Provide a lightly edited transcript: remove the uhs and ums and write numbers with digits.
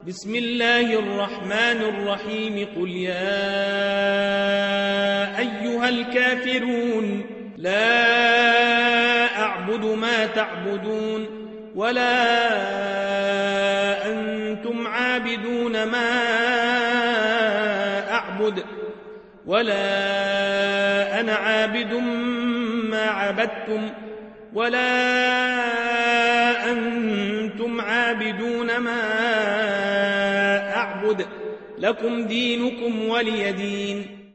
بسم الله الرحمن الرحيم قل يا أيها الكافرون لا أعبد ما تعبدون ولا أنتم عابدون ما أعبد ولا أنا عابد ما عبدتم ولا أنتم عابدون ما أعبد لكم دينكم ولي دين.